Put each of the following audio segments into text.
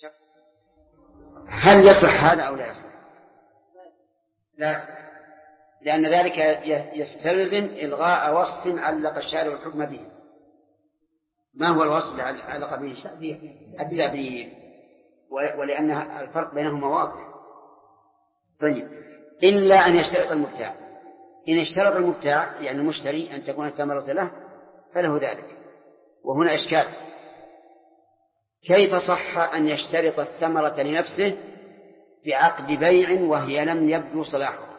هل يصح هذا أو لا يصح؟ لا يصح، لأن ذلك يستلزم إلغاء وصف علق الشارع الحكم به. ما هو الوصف الذي علق به؟ التأبيد، ولأن الفرق بينهما واضح. طيب، إلا أن يشترط المبتاع. إن اشترط المبتاع يعني المشتري أن تكون الثمرة له فله ذلك. وهنا إشكال: كيف صح أن يشترط الثمرة لنفسه بعقد بيع وهي لم يبدو صلاحها؟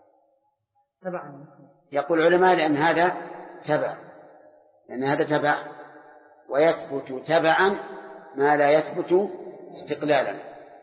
يقول العلماء لأن هذا تبع، ويثبت تبعا ما لا يثبت استقلالا.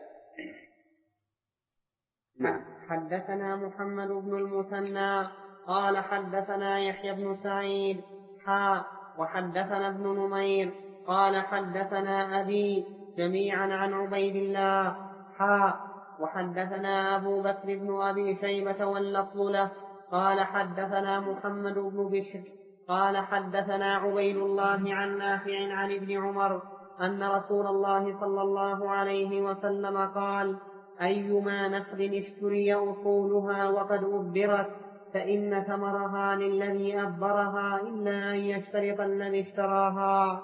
نعم. حدثنا محمد بن المثنى قال حدثنا يحيى بن سعيد وحدثنا ابن نمير قال حدثنا أبي جميعا عن عبيد الله وحدثنا أبو بكر بن أبي شيبة واللفظ له قال حدثنا محمد بن بشر قال حدثنا عبيد الله عن نافع عن ابن عمر أن رسول الله صلى الله عليه وسلم قال: أيما نخل اشتري أصولها وقد أبرت فإن ثمرها للذي أبرها إلا أن يشترط الذي اشتراها.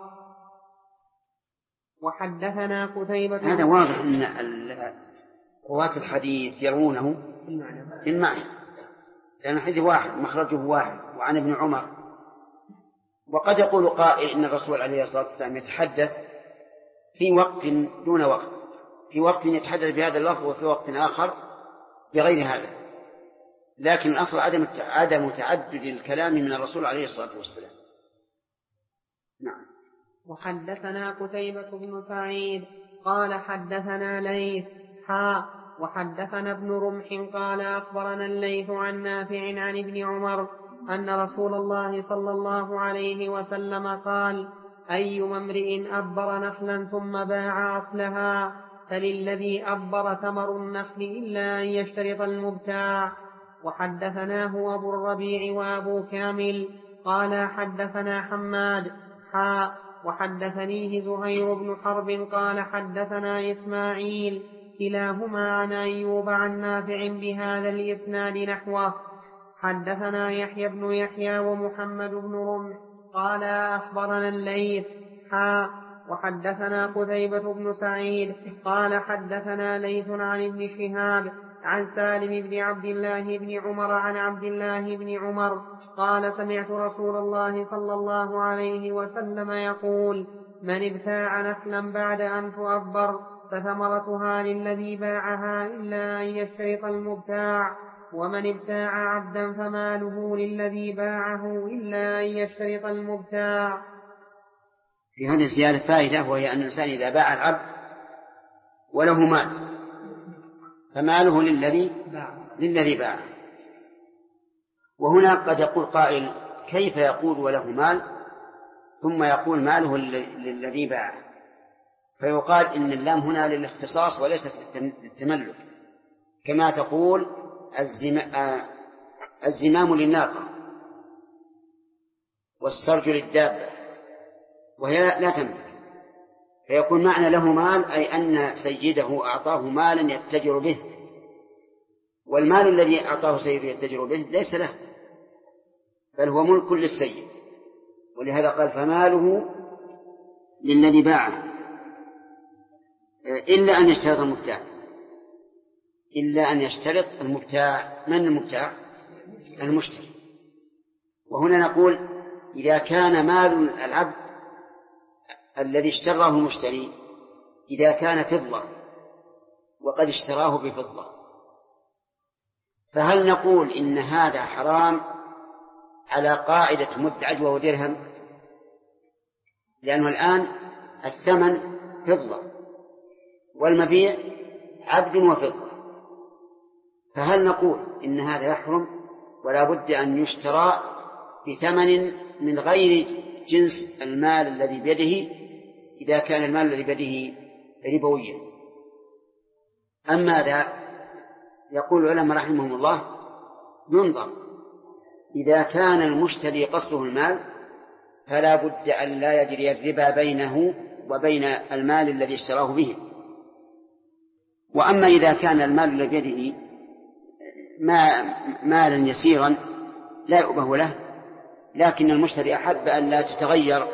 وحدثنا قتيبة. هذا واضح أن رواة الحديث يرونه بالمعنى، لأن الحديث واحد مخرجه واحد وعن ابن عمر. وقد يقول قائل إن الرسول عليه الصلاة والسلام يتحدث في وقت دون وقت، في وقت يتحدث بهذا اللفظ وفي وقت آخر بغير هذا، لكن الأصل عدم تعدد الكلام من الرسول عليه الصلاة والسلام. نعم. وحدثنا قتيبة بن سعيد قال حدثنا ليث وحدثنا ابن رمح قال أخبرنا الليث عن نافع عن ابن عمر أن رسول الله صلى الله عليه وسلم قال: أيما امرئ أبر نخلا ثم باع أصلها فللذي أبر ثمر النخل إلا أن يشترط المبتاع. وحدثناه أبو الربيع وأبو كامل قال حدثنا حماد وحدثنيه زهير بن حرب قال حدثنا إسماعيل كلاهما عن أيوب عن نافع بهذا الإسناد نحوه. حدثنا يحيى بن يحيى ومحمد بن رمح قال أخبرنا الليث وحدثنا قتيبة بن سعيد قال حدثنا ليث عن ابن شهاب عن سالم بن عبد الله بن عمر عن عبد الله بن عمر قال: سمعت رسول الله صلى الله عليه وسلم يقول: من ابتاع نخلا بعد أن تؤبر فثمرتها للذي باعها إلا أن يشترط المبتاع، ومن ابتاع عبدا فماله للذي باعه إلا أن يشترط المبتاع. في هذه الزيادة فائدة، وهي أن الإنسان إذا باع العبد وله مال فماله للذي باعه. وهنا قد يقول قائل: كيف يقول وله مال ثم يقول ماله للذي باعه؟ فيقال إن اللام هنا للاختصاص وليست للتملك، كما تقول الزمام للناقة والسرج للدابة وهي لا تملك. فيكون معنى له مال أي أن سيده أعطاه مالا يتجر به، والمال الذي أعطاه سيده يتجر به ليس له بل هو ملك للسيد، ولهذا قال فماله للذي باعه إلا أن يشترط المبتاع. إلا أن يشترط المبتاع. من المبتاع؟ المشتري. وهنا نقول إذا كان مال العبد الذي اشتراه المشتري إذا كان فضة وقد اشتراه بفضة، فهل نقول إن هذا حرام على قاعدة مد عجوة ودرهم؟ لأنه الآن الثمن فضة والمبيع عبد وفضة، فهل نقول إن هذا يحرم ولا بد أن يشترى بثمن من غير جنس المال الذي بيده إذا كان المال الذي بيده ربويا؟ أما ماذا يقول العلماء رحمهم الله؟ ينظر إذا كان المشتري قصده المال فلا بد أن لا يجري الربا بينه وبين المال الذي اشتراه به، وأما إذا كان المال الذي بيده مالا يسيرا لا يؤبه له، لكن المشتري أحب أن لا تتغير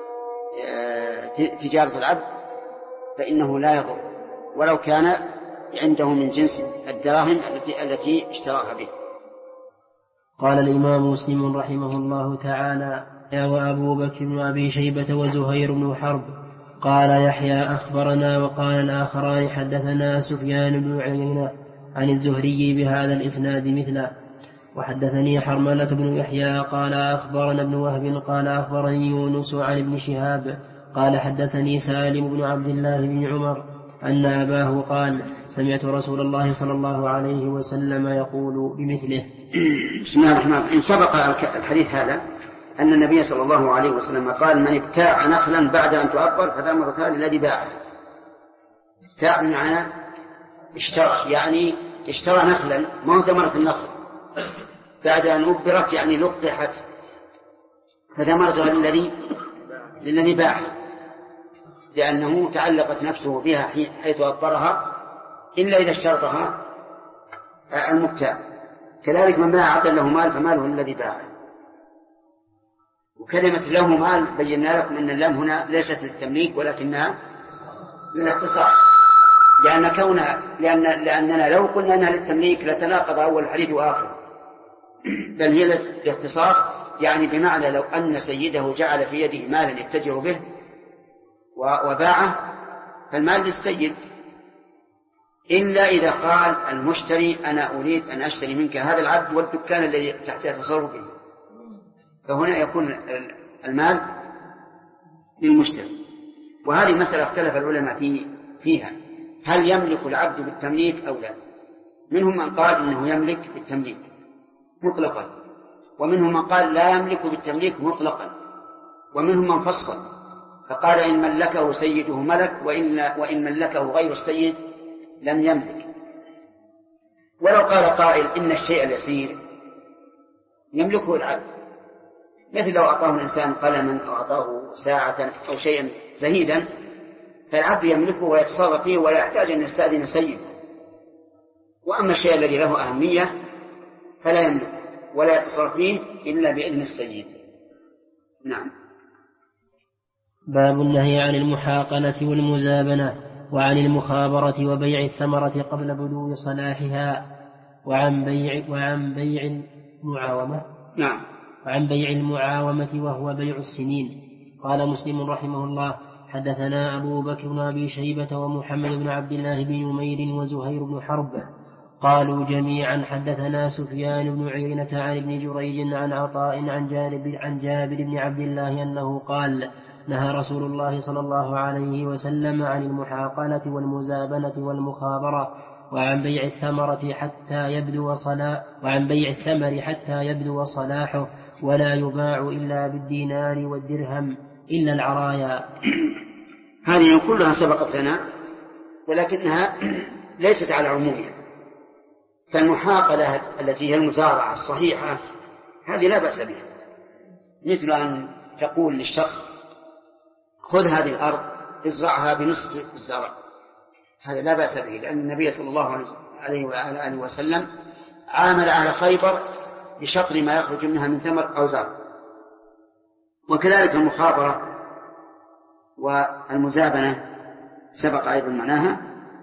تجارة العبد فإنه لا يضر ولو كان عنده من جنس الدراهم التي اشتراها به. قال الإمام مسلم رحمه الله تعالى: وأبو بكر وأبي شيبة وزهير بن حرب. قال يحيى: أخبرنا. وقال الآخران: حدثنا سفيان بن عيينة عن الزهري بهذا الإسناد مثله. وحدثني حرملة بن يحيى قال أخبرنا ابن وهب قال أخبرني يونس عن ابن شهاب قال حدثني سالم بن عبد الله بن عمر أن أباه قال: سمعت رسول الله صلى الله عليه وسلم يقول بمثله. بسم الله الرحمن الرحيم. سبق الحديث هذا أن النبي صلى الله عليه وسلم قال: من ابتاع نخلا بعد أن تؤبر فثمرتها للذي باعه. ابتاع بمعنى اشترى، يعني اشترى نخلا ما هو ثمرة النخل، بعد أن أبرت يعني لقحت، فثمرتها للذي باعه، لأنه تعلقت نفسه بها حيث أبرها إلا إذا اشترطها المبتاع. كذلك من باع عبدا له مال فماله الذي باعه. وكلمة له مال بينا لكم أن اللام هنا ليست للتمليك ولكنها للاختصاص، لأننا لو قلنا أنها للتمليك لتناقض أول الحديث وآخر، بل هي للاختصاص، يعني بمعنى لو أن سيده جعل في يده مالا يتجر به وباعه فالمال للسيد، إلا إذا قال المشتري: أنا أريد أن أشتري منك هذا العبد والدكان الذي تحت تصرفه، فهنا يكون المال للمشتري. وهذه مسألة اختلف العلماء فيها، هل يملك العبد بالتمليك أو لا؟ منهم من قال إنه يملك بالتمليك مطلقا، ومنهم من قال لا يملك بالتمليك مطلقا، ومنهم من فصل فقال: إن ملكه سيده ملك، وإن ملكه غير السيد لم يملك. ولو قال قائل إن الشيء اليسير يملكه العبد، مثل لو أعطاه الإنسان قلما أو أعطاه ساعة أو شيئا زهيدا فالعبد يملكه ويتصرف فيه ولا يحتاج أن يستأذن سيده. وأما الشيء الذي له أهمية فلا يملك ولا يتصرف فيه إلا بإذن السيد. نعم. باب النهي عن المحاقلة والمزابنة وعن المخابرة وبيع الثمرة قبل بدو صلاحها وعن بيع المعاومة. نعم. وعن بيع المعاومة وهو بيع السنين. قال مسلم رحمه الله: حدثنا أبو بكر بن أبي شيبة ومحمد بن عبد الله بن نمير وزهير بن حرب قالوا جميعا: حدثنا سفيان بن عيينة عن ابن جريج عن عطاء عن جابر بن عبد الله أنه قال: نهى رسول الله صلى الله عليه وسلم عن المحاقلة والمزابنة والمخابرة وعن بيع الثمر حتى يبدو صلاحه ولا يباع إلا بالدينار والدرهم إلا العرايا. هذه كلها سبقت لنا ولكنها ليست على عمومها. فالمحاقلة التي هي المزارعة الصحيحة هذه لا بأس بها، مثل أن تقول للشخص: خذ هذه الأرض ازرعها بنصف الزرع، هذا لا بأس به، لأن النبي صلى الله عليه وآله وسلم عامل أهل خيبر بشطر ما يخرج منها من ثمر أو زرع. وكذلك المخابرة والمزابنة سبق أيضا معناها،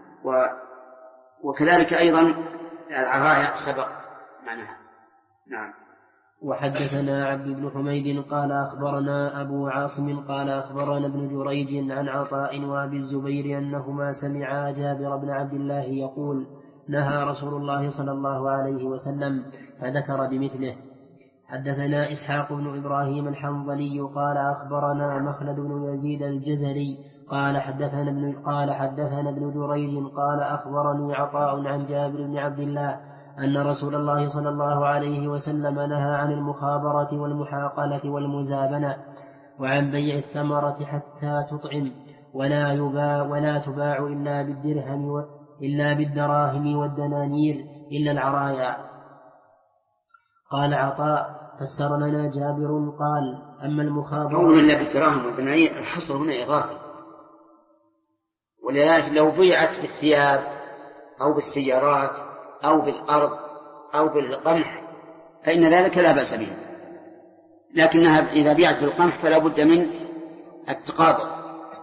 وكذلك أيضا العرايا سبق معناها. نعم. وحدثنا عبد بن حميد قال أخبرنا أبو عاصم قال أخبرنا ابن جريج عن عطاء وأبي الزبير أنهما سمعا جابر بن عبد الله يقول: نهى رسول الله صلى الله عليه وسلم، فذكر بمثله. حدثنا إسحاق بن إبراهيم الحنظلي قال أخبرنا مخلد بن يزيد الجزري قال حدثنا ابن جريج قال أخبرني عطاء عن جابر بن عبد الله أن رسول الله صلى الله عليه وسلم نهى عن المخابرة والمحاقلة والمزابنة وعن بيع الثمرة حتى تطعم ولا تباع إلا بالدراهم والدنانير إلا العرايا. قال عطاء: فسر لنا جابر قال: أما المخابرة إلا بالدراهم والدنانير، الحصر هنا إضافي، ولذلك لو بيعت بالثياب أو بالسيارات أو بالأرض أو بالقمح فإن ذلك لا بأس به، لكنها إذا بيعت بالقمح فلا بد من التقابض.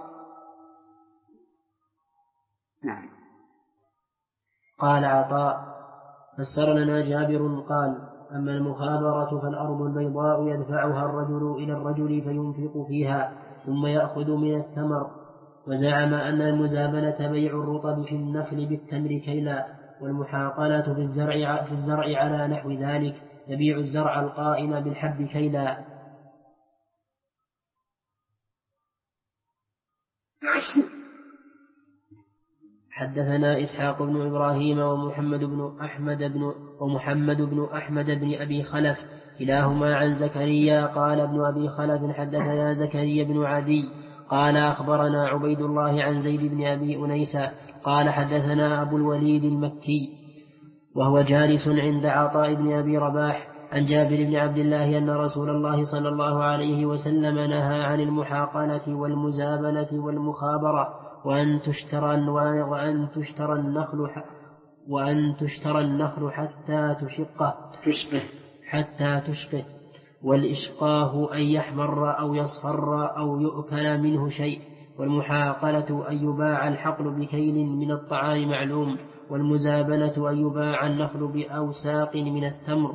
نعم. قال عطاء: فسر لنا جابر قال: أما المخابرة فالأرض البيضاء يدفعها الرجل إلى الرجل فينفق فيها ثم يأخذ من الثمر. وزعم أن المزابنة بيع الرطب في النخل بالتمر كيلا، والمحاقلة في الزرع على نحو ذلك، يبيع الزرع القائم بالحب كيلا. حدثنا إسحاق بن إبراهيم ومحمد بن أحمد بن أبي خلف كلاهما عن زكريا قال ابن أبي خلف حدثنا زكريا بن عدي قال أخبرنا عبيد الله عن زيد بن أبي أنيسة قال حدثنا أبو الوليد المكي وهو جالس عند عطاء بن أبي رباح عن جابر بن عبد الله أن رسول الله صلى الله عليه وسلم نهى عن المحاقلة والمزابنة والمخابرة وأن تشترى النخل حتى تشقه والإشقاه أن يحمر أو يصفر أو يؤكل منه شيء، والمحاقلة أن يباع الحقل بكيل من الطعام معلوم، والمزابنة أن يباع النخل بأوساق من التمر،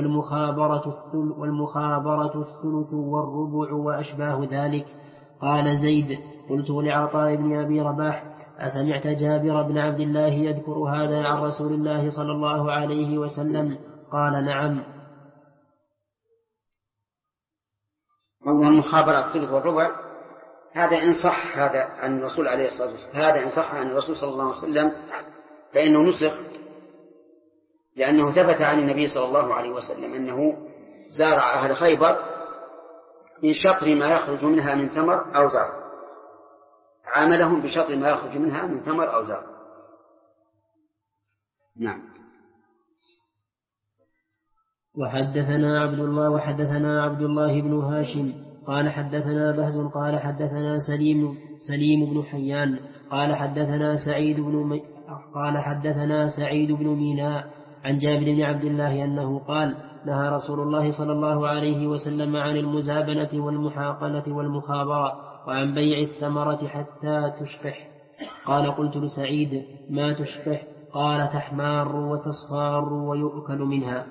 والمخابرة الثلث والربع وأشباه ذلك. قال زيد: قلت لعطاء بن أبي رباح: أسمعت جابر بن عبد الله يذكر هذا عن رسول الله صلى الله عليه وسلم؟ قال: نعم. والمخابرة الثلث والربع هذا إن صح هذا عن الرسول عليه الصلاة والسلام، هذا إن صح عن الرسول صلى الله عليه وسلم فإنه نسخ، لأنه ثبت عن النبي صلى الله عليه وسلم أنه زارع أهل خيبر من شطر ما يخرج منها من ثمر أو زرع، عاملهم بشطر ما يخرج منها من ثمر أو زرع. نعم. وحدثنا عبد الله بن هاشم قال حدثنا بهز قال حدثنا سليم بن حيان قال حدثنا سعيد بن ميناء عن جابر بن عبد الله أنه قال: نهى رسول الله صلى الله عليه وسلم عن المزابنة والمحاقلة والمخابرة وعن بيع الثمرة حتى تشقح. قال: قلت لسعيد: ما تشقح؟ قال: تحمار وتصفار ويؤكل منها.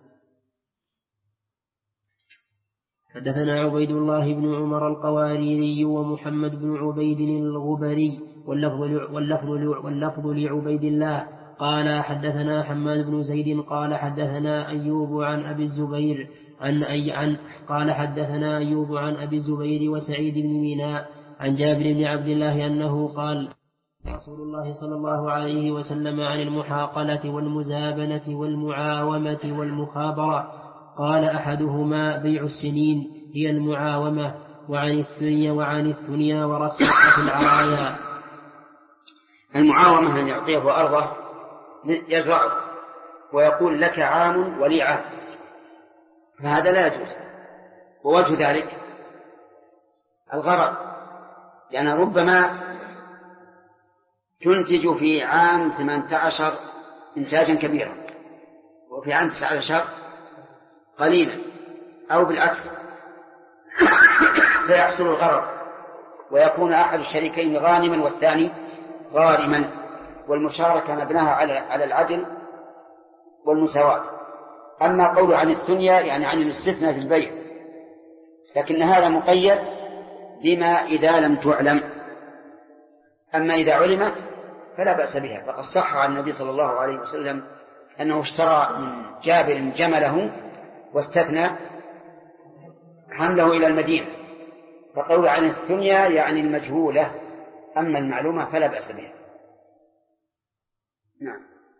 حدثنا عبيد الله بن عمر القواريري ومحمد بن عبيد الغبري واللفظ لعبيد الله قال حدثنا حماد بن زيد قال حدثنا أيوب عن أبي الزبير قال حدثنا أيوب عن أبي الزبير وسعيد بن ميناء عن جابر بن عبد الله أنه قال: رسول الله صلى الله عليه وسلم عن المحاقلة والمزابنة والمعاومة والمخابرة. قال: أحدهما بيع السنين هي المعاومة، وعن الثنيا ورقة العرايا. المعاومة أن يعطيه أرضه يزرعه ويقول: لك عام ولي عام، فهذا لا يجوز. ووجه ذلك الغرض، لأن ربما تنتج في عام 18 إنتاجا كبيرا وفي عام 19 قليلا، أو بالعكس فيحصل الغرض ويكون أحد الشريكين غانما والثاني غارما، والمشاركة مبناها على العدل والمساواة. أما قول عن الثنيا يعني عن الاستثناء في البيع، لكن هذا مقيد بما إذا لم تعلم، أما إذا علمت فلا بأس بها. فقد صح عن النبي صلى الله عليه وسلم أنه اشترى من جابر جمله واستثنى حمله إلى المدينة، فقول عن الثنيا يعني المجهولة، أما المعلومة فلا بأس بها. نعم.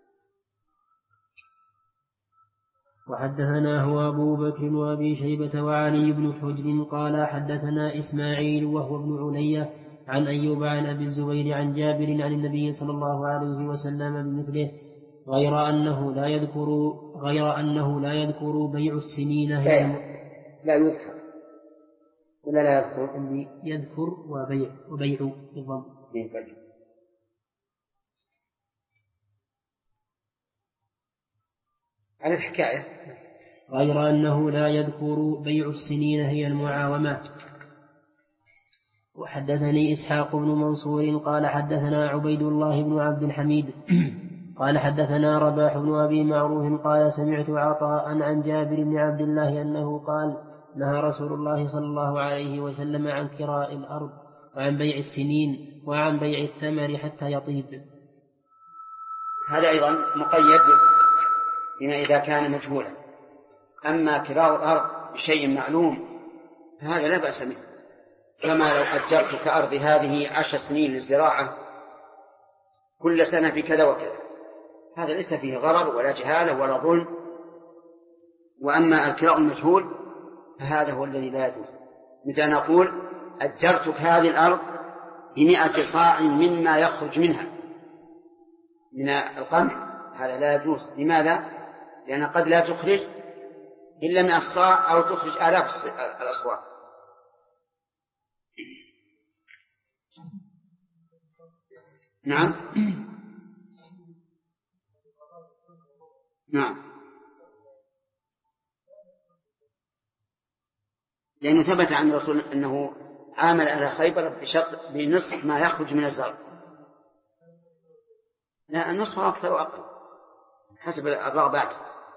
وحدثنا هو أبو بكر وأبي شيبة وعلي بن حجر قال حدثنا إسماعيل وهو ابن علية عن أيوب عن أبي الزبير عن جابر عن النبي صلى الله عليه وسلم بمثله، غير أنه لا يذكر بيع السنين. لا يذكر ولا لا يذكر، يذكر وبيع بالضم. على الحكاية، غير أنه لا يذكر بيع السنين هي المعاومات. وحدثني إسحاق بن منصور قال حدثنا عبيد الله بن عبد الحميد قال حدثنا رباح بن أبي معروف قال سمعت عطاء عن جابر بن عبد الله أنه قال نهى رسول الله صلى الله عليه وسلم عن كراء الأرض وعن بيع السنين وعن بيع الثمر حتى يطيب. هذا أيضا مقيد بما إذا كان مجهولا. أما كراء الأرض بشيء معلوم هذا لا بأس منه، كما لو أجرتك أرضي هذه 10 سنين للزراعة كل سنة بكذا وكذا، هذا ليس فيه غرر ولا جهالة ولا ظلم. وأما الكراء المجهول فهذا هو الذي لا يجوز. مثل نقول أجرتك هذه الأرض ب100 صاع مما يخرج منها من القمح، هذا لا يجوز. لماذا؟ لأن قد لا تخرج إلا 100 صاع أو تخرج آلاف الأصواع. نعم نعم، لأنه ثبت عن الرسول أنه عامل على خيبر بنصف ما يخرج من الزرع. لا، النصف أكثر وأقل حسب الرغبات.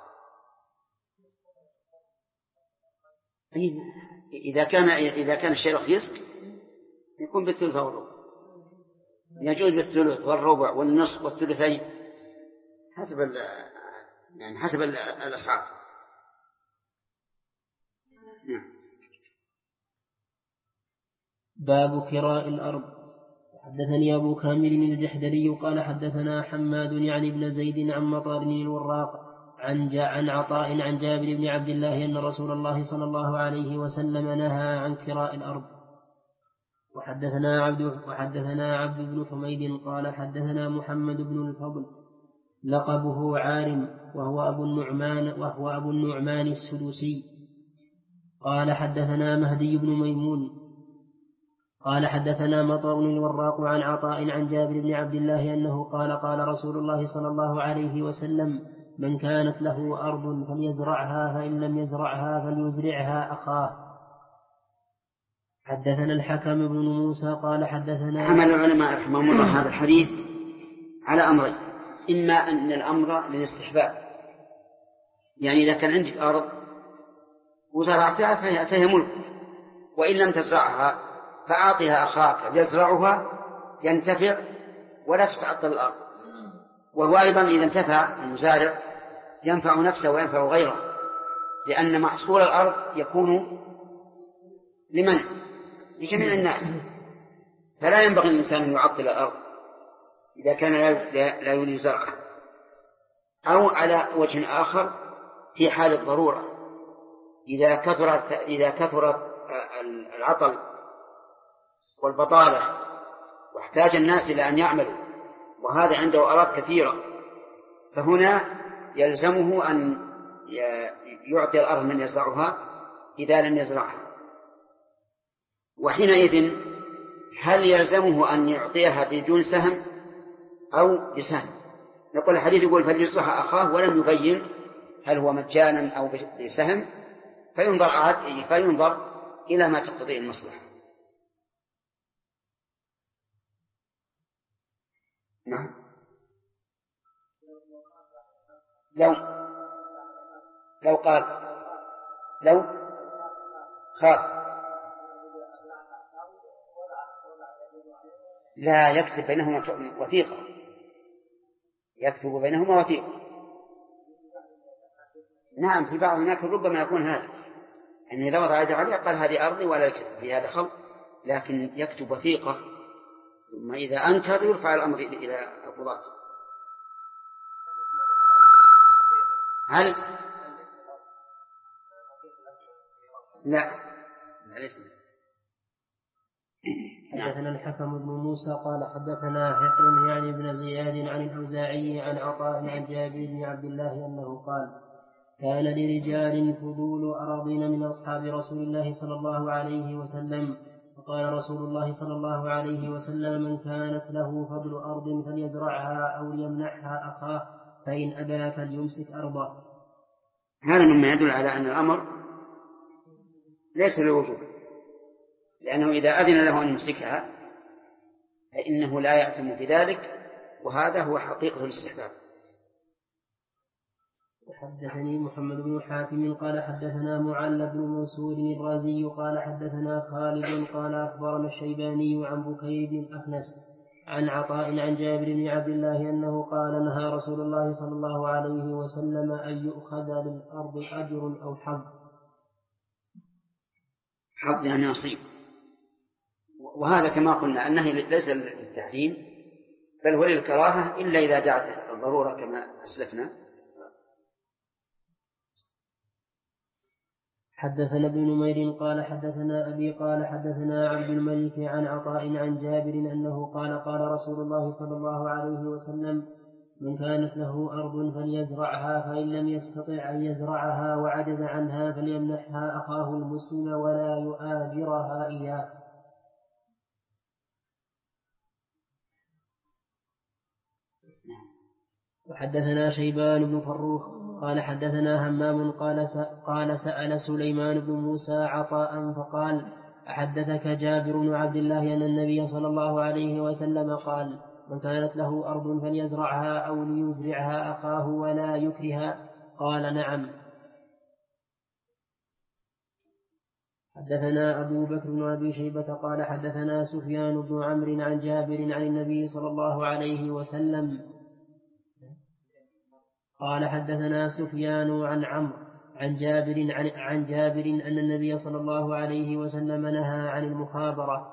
إذا كان الشيء رخيص يكون بالثلث والربع، يجوز بالثلث والربع والنصف والثلثين حسب الأسعار. نعم. باب كراء الأرض. حدثني أبو كامل الجحدري قال حدثنا حماد يعني بن زيد عن مطار بن الوراق عن عطاء عن جابر بن عبد الله أن رسول الله صلى الله عليه وسلم نهى عن كراء الأرض. وحدثنا عبد بن حميد قال حدثنا محمد بن الفضل لقبه عارم وهو أبو النعمان السدوسي قال حدثنا مهدي بن ميمون قال حدثنا مطر بن الوراق عن عطاء عن جابر بن عبد الله أنه قال قال رسول الله صلى الله عليه وسلم من كانت له أرض فليزرعها فإن لم يزرعها فليزرعها أخاه. حدثنا الحكم بن موسى قال حدثنا. حمل العلماء رحمهم الله هذا الحديث على أمرين: إما أن الأمر للاستحباب، يعني إذا كان عندك أرض وزرعتها فهي ملك، وإن لم تزرعها فأعطها أخاك يزرعها ينتفع ولا تتعطل الأرض. وهو أيضا إذا انتفع المزارع ينفع نفسه وينفع غيره، لأن محصول الأرض يكون لجميع الناس، فلا ينبغي الإنسان أن يعطل الأرض إذا كان لا يريد زرعها. أو على وجه آخر في حال الضرورة، إذا كثرت العطل والبطالة واحتاج الناس إلى أن يعملوا وهذا عنده أراض كثيرة، فهنا يلزمه أن يعطي الأرض من يزرعها إذا لم يزرعها. وحينئذ هل يلزمه أن يعطيها بدون سهم أو بسهم؟ نقول الحديث يقول فليصلح أخاه، ولم يبين هل هو مجانا أو بسهم، فينظر إلى ما تقتضيه المصلحة. نعم. لو قال لو خاف لا يكتب بينهما وثيقة، يكتب بينهما وثيقة. نعم، في بعض الناس ربما يكون هذا أن إذا وضع يده عليها قال هذه أرضي ولا يكتب في هذا خلق، لكن يكتب وثيقة، ثم إذا أنكر يرفع الأمر إلى القضاة. هل لا ليس. حدثنا الحكم بن موسى قال حدثنا حقر يعني بن زياد عن الأوزاعي عن عطاء عن جابر بن عبد الله أنه قال كان لرجال فضول أراضين من أصحاب رسول الله صلى الله عليه وسلم، وقال رسول الله صلى الله عليه وسلم من كانت له فضل أرض فليزرعها أو ليمنحها أخاه، فإن أبى فليمسك أرضه. هذا مما يدل على أن الأمر ليس للوجوب، لأنه إذا أذن له أن يمسكها فإنه لا يأثم بذلك، وهذا هو حقيقة الاستحباب. وحدثني محمد بن حاتم قال حدثنا معل بن منصور الرازي قال حدثنا خالد قال أخبرنا الشيباني عن بكير بن أخنس عن عطاء عن جابر بن عبد الله أنه قال نهى رسول الله صلى الله عليه وسلم أن يؤخذ للأرض أجر أو حظ. حظ يعني نصيب، وهذا كما قلنا أنه ليس للتحريم بل هو للكراهة إلا إذا دعت الضرورة كما أسلفنا. حدثنا ابن نمير قال حدثنا أبي قال حدثنا عبد الملك عن عطاء عن جابر أنه قال قال رسول الله صلى الله عليه وسلم من كانت له أرض فليزرعها، فإن لم يستطع أن يزرعها وعجز عنها فليمنحها أخاه المسلم ولا يؤاجرها إياه. وحدثنا شيبان بن فروخ قال حدثنا همام قال سأل سليمان بن موسى عطاء فقال أحدثك جابر بن عبد الله أن النبي صلى الله عليه وسلم قال من كانت له أرض فليزرعها أو ليزرعها أخاه ولا يكرها؟ قال نعم. حدثنا أبو بكر بن أبي شيبة قال حدثنا سفيان بن عمرو عن جابر عن النبي صلى الله عليه وسلم قال حدثنا سفيان عن عمرو عن جابر أن النبي صلى الله عليه وسلم نهى عن المخابرة.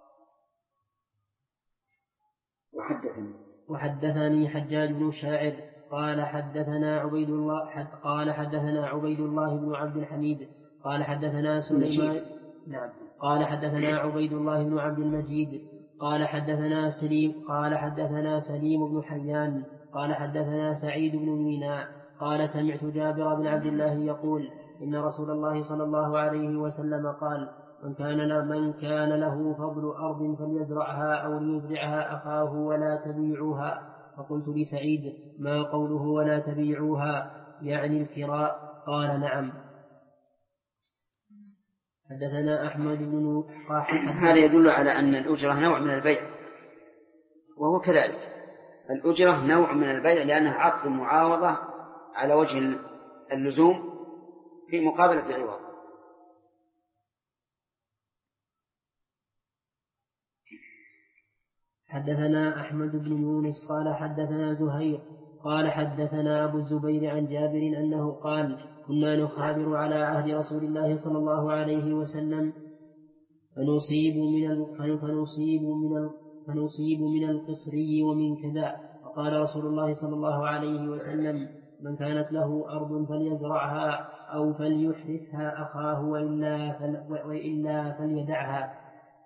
وحدثني حجاج بن الشاعر قال حدثنا عبيد الله بن عبد الحميد قال حدثنا سليمان قال حدثنا عبيد الله بن عبد المجيد قال حدثنا سليم بن حيان قال حدثنا سعيد بن ميناء قال سمعت جابر بن عبد الله يقول إن رسول الله صلى الله عليه وسلم قال من كان له فضل أرض فليزرعها أو ليزرعها أخاه ولا تبيعوها. فقلت لسعيد ما قوله ولا تبيعوها يعني الكراء؟ قال نعم. حدثنا أحمد بن هذا يدل على أن الأجرة نوع من البيع، وهو كذلك الأجرة نوع من البيع لأنها عقد معاوضة على وجه اللزوم في مقابلة العوض. حدثنا أحمد بن يونس قال حدثنا زهير قال حدثنا أبو الزبير عن جابر أنه قال كنا نخابر على عهد رسول الله صلى الله عليه وسلم فنصيب من القصري ومن كذا، فقال رسول الله صلى الله عليه وسلم من كانت له أرض فليزرعها أو فليحرثها أخاه وإلا فليدعها.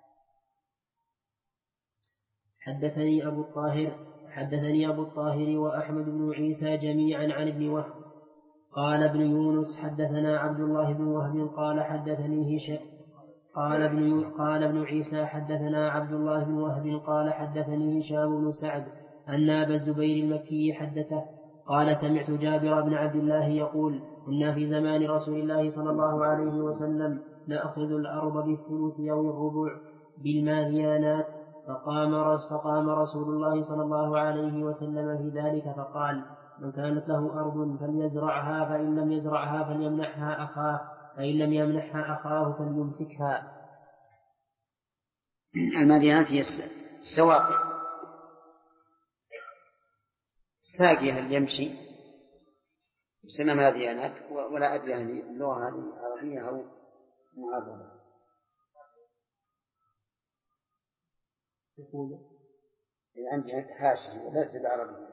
حدثني أبو الطاهر وأحمد بن عيسى جميعا عن ابن وهب قال ابن يونس حدثنا عبد الله بن وهب قال حدثني قال ابن عيسى حدثنا عبد الله بن وهب قال حدثني هشام بن سعد أن أبا الزبير المكي حدثه قال سمعت جابر بن عبد الله يقول كنا في زمان رسول الله صلى الله عليه وسلم نأخذ الأرض بالثلث أو الربع بالماذيانات، فقام رسول الله صلى الله عليه وسلم في ذلك فقال من كانت له أرض فليزرعها، فإن لم يزرعها فليمنحها أخاه، فإن لم يمنحها أخاه فليمسكها. الماذيانات هي السواقي، ساقي هل يمشي يسمى ماذيانات، ولا أدري يعني اللغة هذه عربية أو معربة. يقول عندي حاشية وليس بالعربية.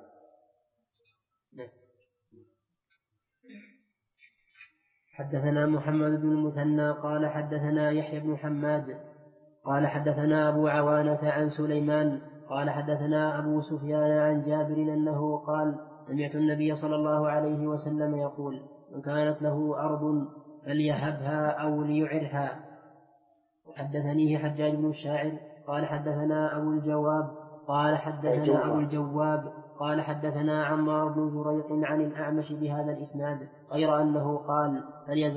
حدثنا محمد بن المثنى قال حدثنا يحيى بن حماد قال حدثنا أبو عوانة عن سليمان قال حدثنا أبو سفيان عن جابر أنه قال سمعت النبي صلى الله عليه وسلم يقول من كانت له أرض فليهبها أو ليعرها. وحدثنيه حجاج بن الشاعر قال حدثنا أبو الجواب قال حدثنا أبو الجواب قال حدثنا عمار بن زريق عن الأعمش بهذا الإسناد غير أنه قال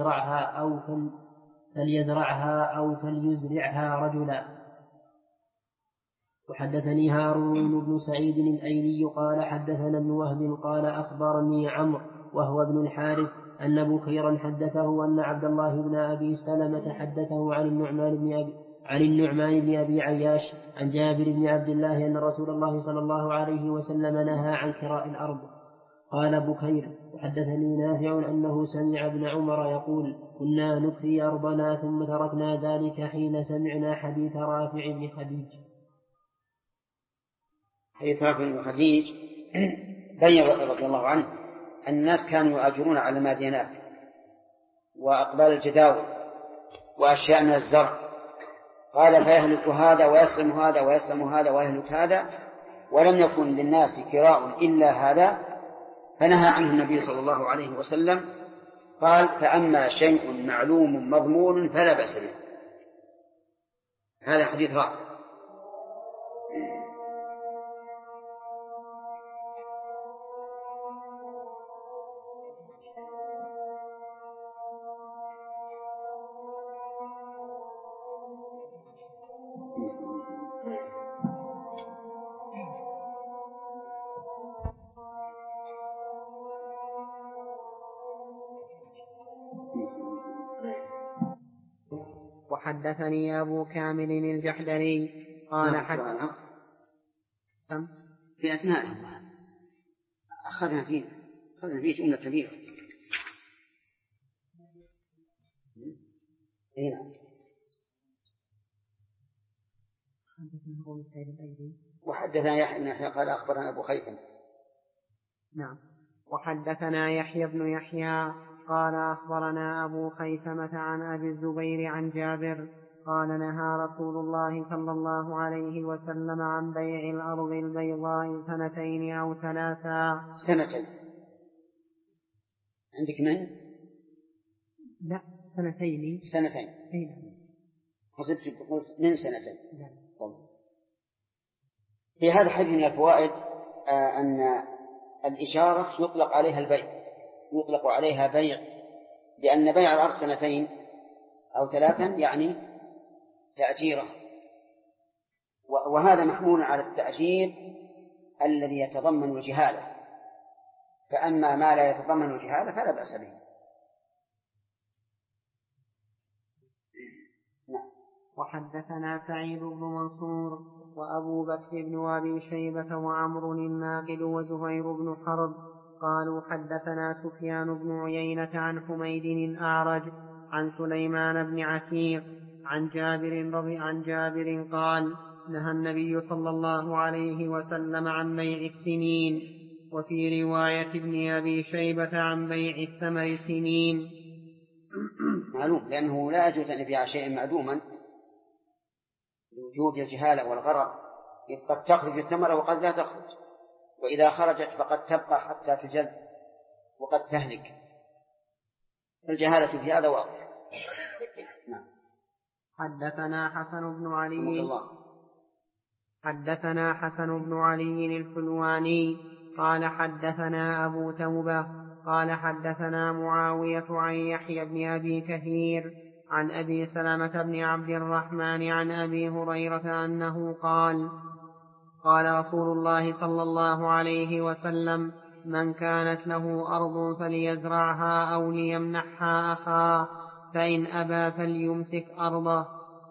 فليزرعها أو فليزرعها رجلا. وحدثني هارون بن سعيد الأيلي قال حدثنا ابن وهب قال أخبرني عمرو وهو ابن الحارث أن بكيرا حدثه أن عبد الله بن أبي سلمة حدثه عن النعمان بن أبي عياش عن جابر بن عبد الله أن رسول الله صلى الله عليه وسلم نهى عن كراء الأرض. قال بكير وحدثني نافع أنه سمع ابن عمر يقول كنا نكري أرضنا ثم تركنا ذلك حين سمعنا حديث رافع بن خديج. حديث رافع بن خديج بين رضي الله عنه أن الناس كانوا يؤجرون على المادينات وأقبال الجداول وأشياء من الزرع. قال فيهلك هذا ويسلم هذا ويسلم هذا ويهلك هذا، ولم يكن للناس كراء إلا هذا، فنهى عنه النبي صلى الله عليه وسلم. قال فأما شيء معلوم مضمون فلا بأس به. هذا حديث رافع. وحدثني أبو كامل الجحدري قال في أثناء أخذنا فيه جملة كبيرة. وحدثنا يحيى بن يحيى قال أخبرنا أبو خيثم. نعم. وحدثنا يحيى بن يحيى قال أخبرنا أبو خيثمة عن أبي الزبير عن جابر قال نهى رسول الله صلى الله عليه وسلم عن بيع الأرض البيضاء 2 أو 3 سنتين. عندك من؟ لا 2 سنتين. حسبت قلت من 2 لا. في هذا الحديث من الفوائد أن الإجارة يطلق عليها البيع، يطلق عليها بيع، لأن بيع الأرض 2 أو 3 يعني تأجيره، وهذا محمول على التأجير الذي يتضمن الجهالة، فأما ما لا يتضمن الجهالة فلا بأس به. وحدثنا سعيد بن منصور وأبو بكر بن أبي شيبة وعمر الناقد وزهير بن حرب قالوا حدثنا سفيان بن عيينة عن حميد الأعرج عن سليمان بن عتيق عن جابر قال نهى النبي صلى الله عليه وسلم عن بيع السنين، وفي رواية ابن أبي شيبة عن بيع الثمر سنين. معلوم، لأنه لا يجوز أن يبيع شيئا معدوما لوجود الجهالة والغرر، إذ قد تخرج الثمرة وقد لا تخرج، وإذا خرجت فقد تبقى حتى تجد وقد تهلك، الجهالة في هذا واضح. حدثنا حسن بن علي الحلواني قال حدثنا أبو توبة قال حدثنا معاوية عن يحيى بن أبي كثير عن أبي سلمة بن عبد الرحمن عن أبي هريرة أنه قال رسول الله صلى الله عليه وسلم من كانت له أرض فليزرعها أو ليمنحها أخاه، فإن أبى فليمسك أرضه.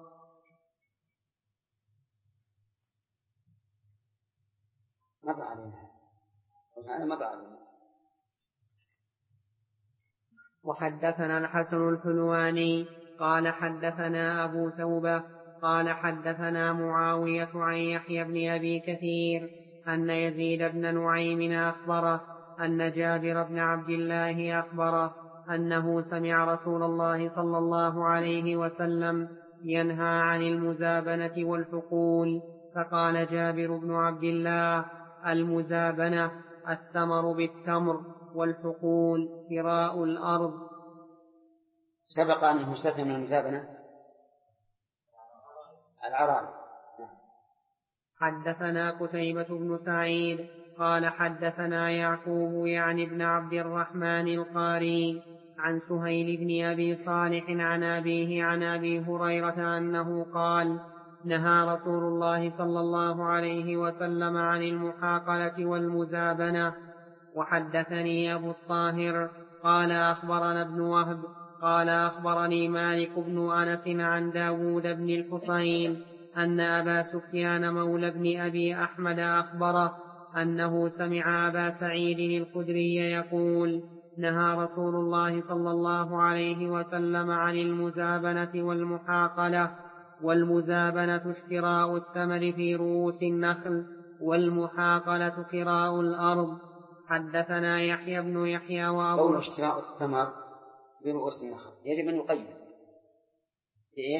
وحدثنا الحسن الحلواني قال حدثنا أبو توبة قال حدثنا معاوية عن يحيى بن أبي كثير أن يزيد بن نعيم أخبره أن جابر بن عبد الله أخبره أنه سمع رسول الله صلى الله عليه وسلم ينهى عن المزابنة والحقول، فقال جابر بن عبد الله المزابنة الثمر بالتمر، والحقول كراء الأرض. سبق أنه استثنى من المزابنة العرائض. حدثنا قتيبة بن سعيد قال حدثنا يعقوب يعني ابن عبد الرحمن القاري عن سهيل بن أبي صالح عن أبيه عن أبي هريرة أنه قال نهى رسول الله صلى الله عليه وسلم عن المحاقلة والمزابنة. وحدثني أبو الطاهر قال أخبرنا ابن وهب قال أخبرني مالك بن أنس عن داود بن الحصين أن أبا سفيان مولى بن أبي أحمد أخبره أنه سمع أبا سعيد الخدري يقول نهى رسول الله صلى الله عليه وسلم عن المزابنة والمحاقلة. والمزابنة اشتراء الثمر في رؤوس النخل والمحاقلة كراء الأرض. حدثنا يحيى بن يحيى قول اشتراء الثمر في رؤوس النخل يجب أن يقيد بإيش؟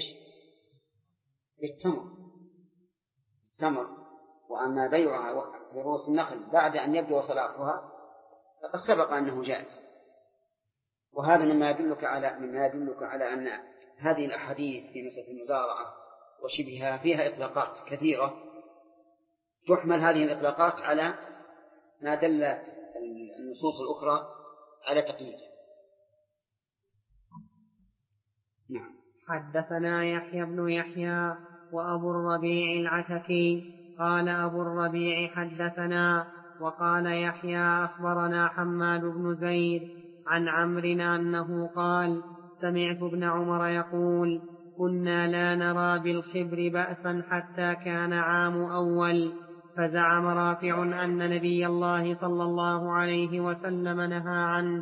بالتمر. وأما بيعها في رؤوس النخل بعد أن يبدو صلاحها فقد سبق أنه جائز. وهذا مما يدلك على أن هذه الأحاديث في مسألة المزارعة وشبهها فيها إطلاقات كثيرة، تحمل هذه الإطلاقات على ما دلت النصوص الأخرى على تقييده. نعم. حدثنا يحيى بن يحيى وأبو الربيع العتكي قال أبو الربيع حدثنا وقال يحيى أخبرنا حماد بن زيد عن عمرو أنه قال سمعت ابن عمر يقول كنا لا نرى بالخبر بأسا حتى كان عام أول، فزعم رافع أن نبي الله صلى الله عليه وسلم نهى عنه.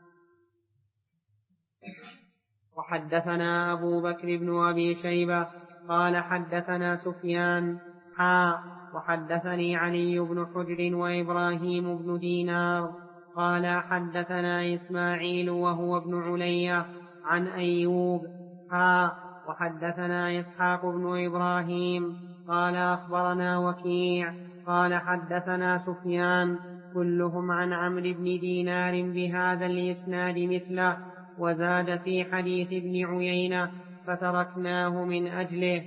وحدثنا أبو بكر بن أبي شيبة قال حدثنا سفيان وحدثني علي بن حجر وإبراهيم بن دينار قال حدثنا إسماعيل وهو ابن علية عن أيوب وحدثنا إسحاق بن إبراهيم قال أخبرنا وكيع قال حدثنا سفيان كلهم عن عمرو بن دينار بهذا الإسناد مثله، وزاد في حديث ابن عيينة فتركناه من أجله.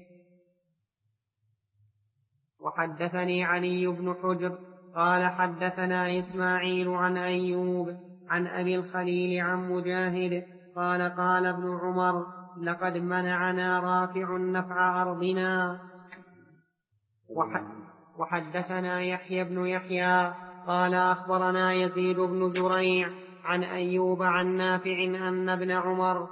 وحدثني علي بن حجر قال حدثنا إسماعيل عن أيوب عن أبي الخليل عن مجاهد قال قال ابن عمر لقد منعنا رافع نفع أرضنا. وحدثنا يحيى بن يحيى قال أخبرنا يزيد بن زريع عن أيوب عن نافع أن ابن عمر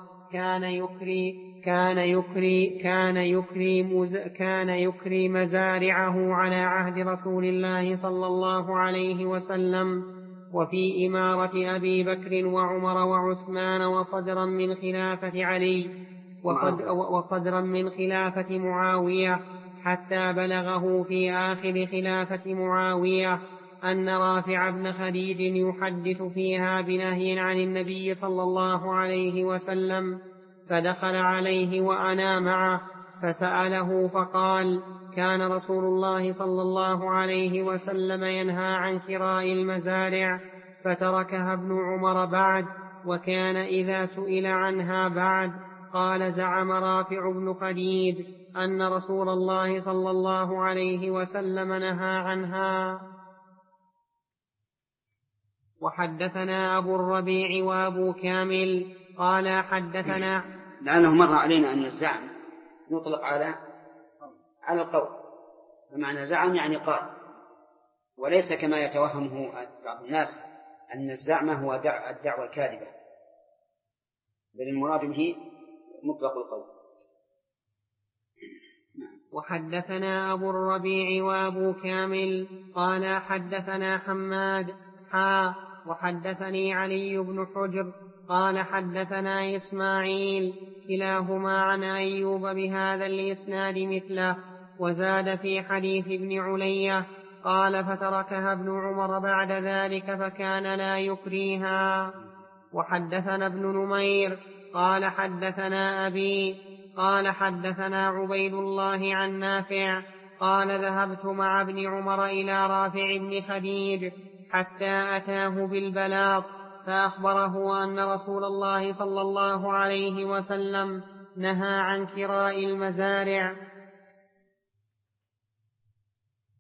كان يكري مزارعه على عهد رسول الله صلى الله عليه وسلم وفي إمارة أبي بكر وعمر وعثمان وصدرا من خلافة علي وصدرا من خلافة معاوية، حتى بلغه في آخر خلافة معاوية أن رافع بن خديج يحدث فيها بنهي عن النبي صلى الله عليه وسلم، فدخل عليه وأنا معه فسأله فقال كان رسول الله صلى الله عليه وسلم ينهى عن كراء المزارع فتركها ابن عمر بعد، وكان إذا سئل عنها بعد قال زعم رافع بن خديج أن رسول الله صلى الله عليه وسلم نهى عنها. وحدثنا أبو الربيع وأبو كامل قال حدثنا لأنه مر علينا أن الزعم يطلق على القول، بمعنى زعم يعني قال، وليس كما يتوهمه بعض الناس أن الزعم هو الدعوة الكاذبة، بل المراد به مطلق القول. وحدثنا أبو الربيع وأبو كامل قال حدثنا حماد وحدثني علي بن حجر قال حدثنا إسماعيل كلاهما عن أيوب بهذا الإسناد مثله، وزاد في حديث ابن علية قال فتركها ابن عمر بعد ذلك فكان لا يكريها. وحدثنا ابن نمير قال حدثنا أبي قال حدثنا عبيد الله عن نافع قال ذهبت مع ابن عمر إلى رافع بن خديج حتى أتاه بالبلاط فأخبره أن رسول الله صلى الله عليه وسلم نهى عن كراء المزارع.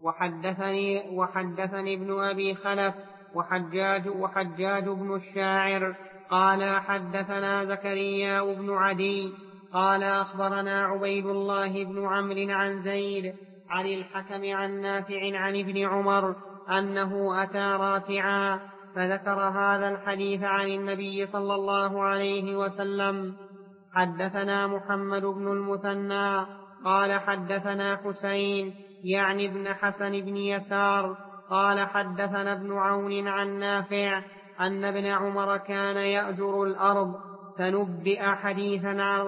وحدثني ابن أبي خلف وحجاج بن الشاعر قال حدثنا زكريا بن عدي قال أخبرنا عبيد الله بن عمرو عن زيد عن الحكم عن نافع عن ابن عمر أنه أتى رافعا فذكر هذا الحديث عن النبي صلى الله عليه وسلم. حدثنا محمد بن المثنى قال حدثنا حسين يعني ابن حسن بن يسار قال حدثنا ابن عون عن نافع أن ابن عمر كان يأجر الأرض فنبئ حديثا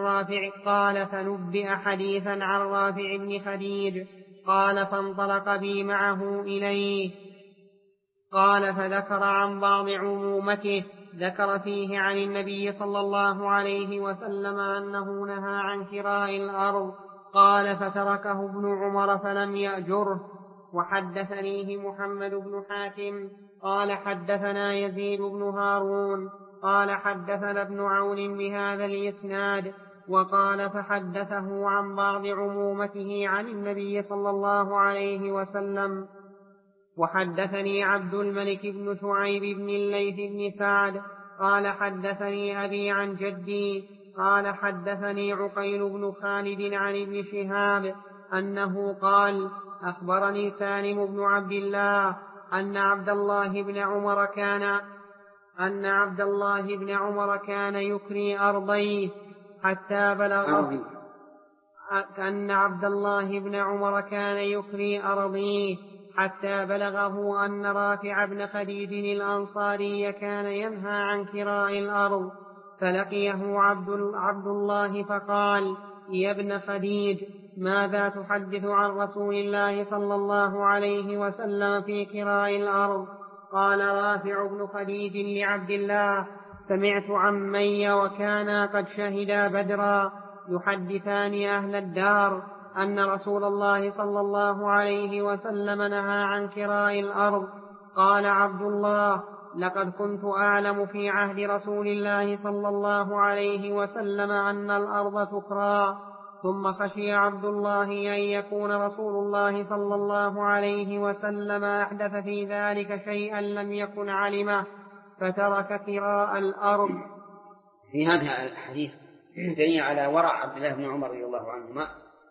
عن رافع بن خديج قال فانطلق بي معه إليه قال فذكر عن بعض عمومته ذكر فيه عن النبي صلى الله عليه وسلم أنه نهى عن كراء الأرض قال فتركه ابن عمر فلم يأجره. وحدثنيه محمد بن حاتم قال حدثنا يزيد بن هارون قال حدثنا ابن عون بهذا الإسناد وقال فحدثه عن بعض عمومته عن النبي صلى الله عليه وسلم. وحدثني عبد الملك بن شعيب بن الليث بن سعد قال حدثني أبي عن جدي قال حدثني عقيل بن خالد عن ابن شهاب أنه قال أخبرني سالم بن عبد الله أن عبد الله بن عمر كان يكري أرضيه حتى بلغه حتى بلغه أن رافع بن خديج الأنصاري كان ينهى عن كراء الأرض فلقيه عبد الله فقال يا ابن خديج ماذا تحدث عن رسول الله صلى الله عليه وسلم في كراء الأرض؟ قال رافع بن خديج لعبد الله سمعت عمي وكانا قد شهدا بدرا يحدثان أهل الدار أن رسول الله صلى الله عليه وسلم نهى عن كراء الأرض. قال عبد الله لقد كنت أعلم في عهد رسول الله صلى الله عليه وسلم أن الأرض تكرى. ثم خشي عبد الله أن يكون رسول الله صلى الله عليه وسلم أحدث في ذلك شيئا لم يكن علمه فترك كراء الأرض. في هذا الحديث دليل على ورع عبد الله بن عمر رضي الله عنهما،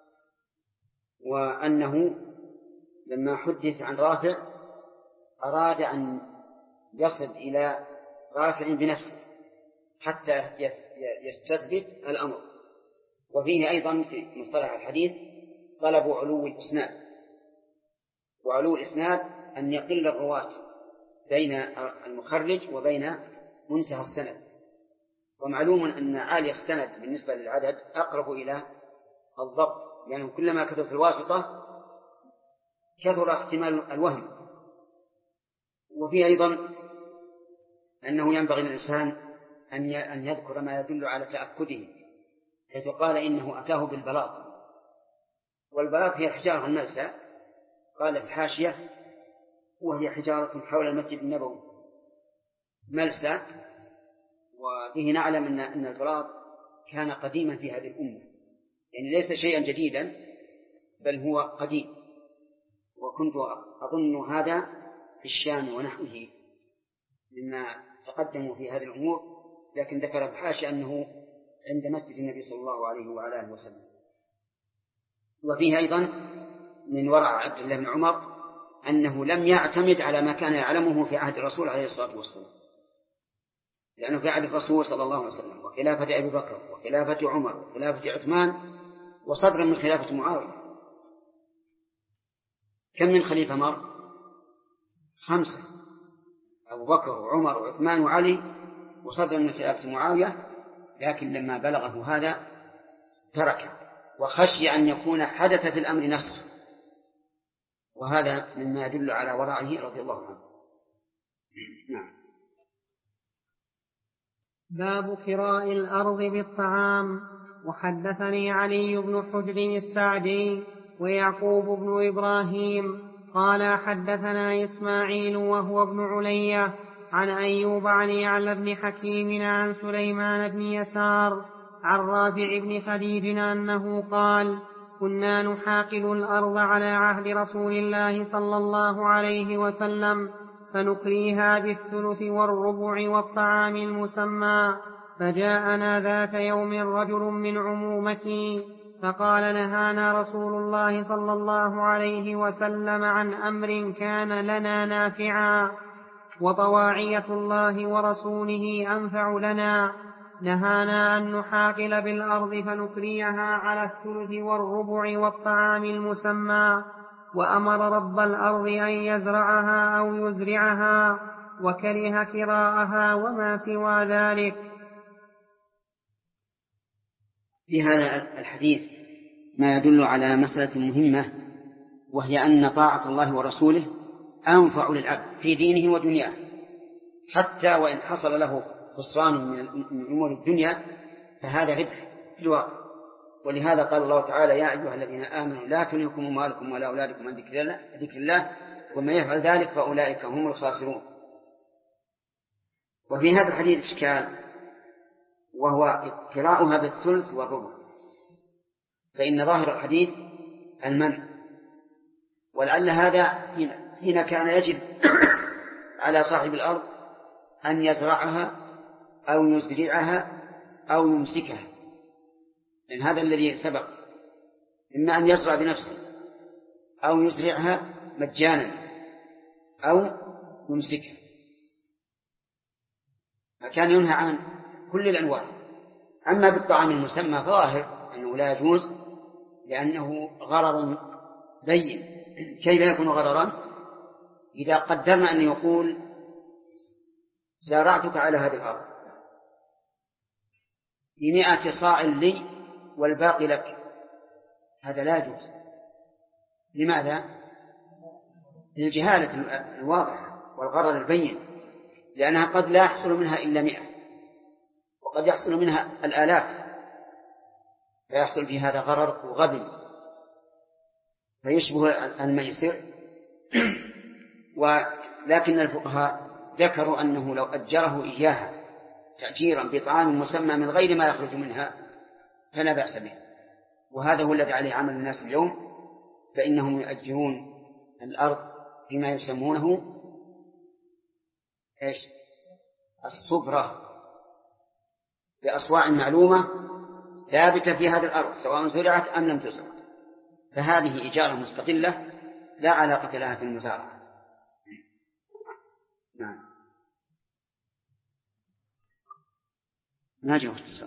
وأنه لما حدث عن رافع أراد أن يصل إلى رافع بنفسه حتى يستثبت الأمر. وفيه أيضا في مصطلح الحديث طلب علو الإسناد، وعلو الإسناد أن يقل الرواة بين المخرج وبين منتهى السند. ومعلوم أن عالي السند بالنسبة للعدد أقرب إلى الضبط، يعني كلما كثرت الواسطة كثر احتمال الوهم. وفيه أيضا أنه ينبغي للإنسان أن يذكر ما يدل على تأكده، حيث قال إنه أتاه بالبلاط، والبلاط هي حجارة الملسى، قال في الحاشية وهي حجارة حول المسجد النبوي ملسى. وفيه نعلم أن البلاط كان قديما في هذه الأمة، يعني ليس شيئا جديدا بل هو قديم، وكنت أظن هذا في الشام ونحوه مما تقدموا في هذه الأمور، لكن ذكر بحاشا أنه عند مسجد النبي صلى الله عليه وعلى آله وسلم. وفيه أيضا من ورع عبد الله بن عمر أنه لم يعتمد على ما كان يعلمه في عهد الرسول عليه الصلاة والسلام، لأنه في عهد الرسول صلى الله عليه وسلم وخلافة أبي بكر وخلافة عمر وخلافة عثمان وصدرا من خلافة معاوية. كم من خليفة مر؟ 5، أبو بكر وعمر وعثمان وعلي وصدرا من خلافة معاوية. لكن لما بلغه هذا تركه وخشي أن يكون حدث في الأمر نسخ، وهذا مما يدل على ورعه رضي الله عنه. نعم. باب كراء الأرض بالطعام. وحدثني علي بن حجر السعدي ويعقوب بن إبراهيم قال حدثنا إسماعيل وهو ابن علية عن أيوب عن يعلى بن حكيم عن سليمان بن يسار عن رافع بن خديج أنه قال كنا نحاقل الأرض على عهد رسول الله صلى الله عليه وسلم فنكريها بالثلث والربع والطعام المسمى. فجاءنا ذات يوم رجل من عمومتي فقال نهانا رسول الله صلى الله عليه وسلم عن أمر كان لنا نافعا وطواعية الله ورسوله أنفع لنا. نهانا أن نحاقل بالأرض فنكريها على الثلث والربع والطعام المسمى، وأمر رب الأرض أن يزرعها أو يزرعها، وكره كراءها وما سوى ذلك. في هذا الحديث ما يدل على مسألة مهمة، وهي أن طاعة الله ورسوله أنفع للعبد في دينه ودنياه، حتى وإن حصل له خسران من أمور الدنيا فهذا ربح في الواقع. ولهذا قال الله تعالى يا أيها الذين آمنوا لا تلهكم أموالكم ولا أولادكم عن ذكر الله ومن يفعل ذلك فأولئك هم الخاسرون. وفي هذا الحديث إشكال، وهو قراءها بالثلث والربع، فإن ظاهر الحديث المنع، ولعل هذا حين كان يجب على صاحب الأرض أن يزرعها أو يزرعها أو يمسكها، لأن هذا الذي سبق، إما أن يزرع بنفسه أو يزرعها مجانا أو يمسكها، فكان ينهى عن كل الأنواع. أما بالطعام المسمى فظاهر أنه لا يجوز، لأنه غرر بين. كيف يكون غررا؟ إذا قدرنا أن يقول زارعتك على هذه الأرض ب100 صاع لي والباقي لك، هذا لا يجوز. لماذا؟ للجهالة الواضحة والغرر البين، لأنها قد لا يحصل منها إلا 100 وقد يحصل منها الآلاف، فيحصل في هذا غرر وغبن فيشبه الميسر. ولكن الفقهاء ذكروا أنه لو أجره إياها تأجيرا بطعام مسمى من غير ما يخرج منها فلا بأس به، وهذا هو الذي عليه عمل الناس اليوم، فإنهم يؤجرون الأرض فيما يسمونه الصبرة، بأصواع معلومة ثابتة في هذه الأرض سواء زرعت أم لم تزرع، فهذه إجارة مستقلة لا علاقة لها في المزارعة. نعم. ما جاء اختصار.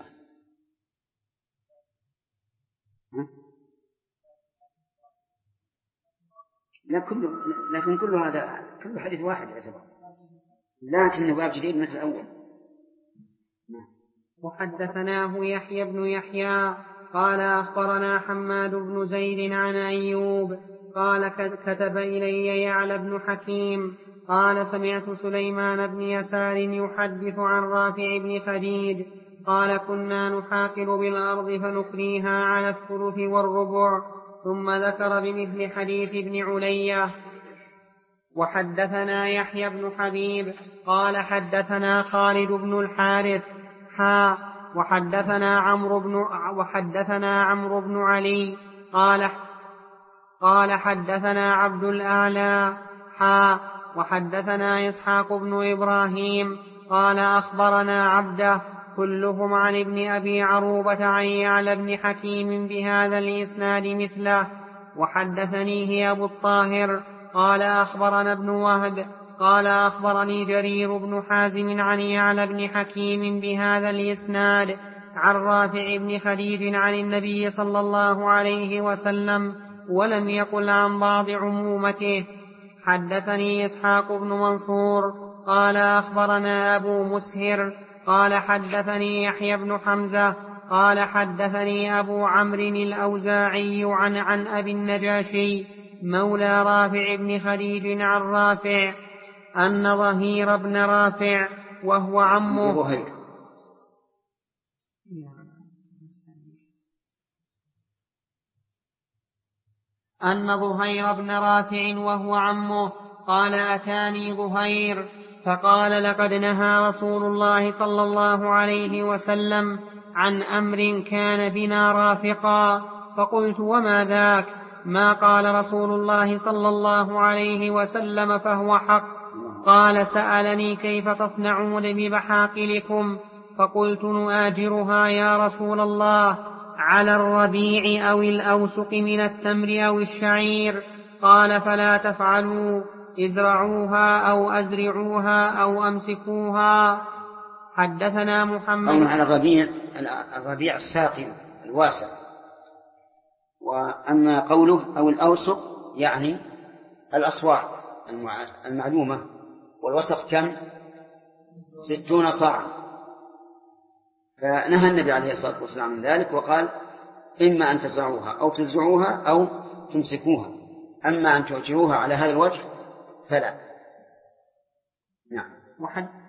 لكن كل هذا كل حديث واحد يعتبر، لكن باب جديد مثل الأول. وحدثناه يحيى بن يحيى قال أخبرنا حماد بن زيد عن أيوب قال كتب إلي يعلى بن حكيم قال سمعت سليمان بن يسار يحدث عن رافع بن خديج قال كنا نحاقل بالأرض فنكريها على الثلث والربع، ثم ذكر بمثل حديث ابن علية. وحدثنا يحيى بن حبيب قال حدثنا خالد بن الحارث وحدثنا عمرو بن علي قال حدثنا عبد الأعلى وحدثنا إسحاق بن إبراهيم قال أخبرنا عبده كلهم عن ابن أبي عروبة عن يعلى بن حكيم بهذا الإسناد مثله. وحدثنيه أبو الطاهر قال أخبرنا ابن وهب قال أخبرني جرير بن حازم عن يعلى بن حكيم بهذا الإسناد عن رافع بن خديج عن النبي صلى الله عليه وسلم، ولم يقل عن بعض عمومته. حدثني إسحاق بن منصور قال أخبرنا أبو مسهر قال حدثني يحيى بن حمزة قال حدثني أبو عمرو الأوزاعي عن أبي النجاشي مولى رافع بن خديج عن رافع أن ظهير بن رافع وهو عمه أن ظهير بن رافع وهو عمه قال أتاني ظهير فقال لقد نهى رسول الله صلى الله عليه وسلم عن أمر كان بنا رافقا فقلت وما ذاك؟ ما قال رسول الله صلى الله عليه وسلم فهو حق. قال سألني كيف تصنعون بمحاقلكم؟ فقلت نؤاجرها يا رسول الله على الربيع أو الأوسق من التمر أو الشعير. قال فلا تفعلوا، ازرعوها أو أزرعوها أو أمسكوها. حدثنا محمد على الربيع الساقي الواسع. وأما قوله أو الأوسق يعني الأصواع المعلومة، والوسق كم؟ 60 صاعا. فنهى النبي عليه الصلاة والسلام من ذلك وقال إما أن تزرعوها أو تزرعوها أو تمسكوها، أما أن تؤجروها على هذا الوجه فلا. نعم.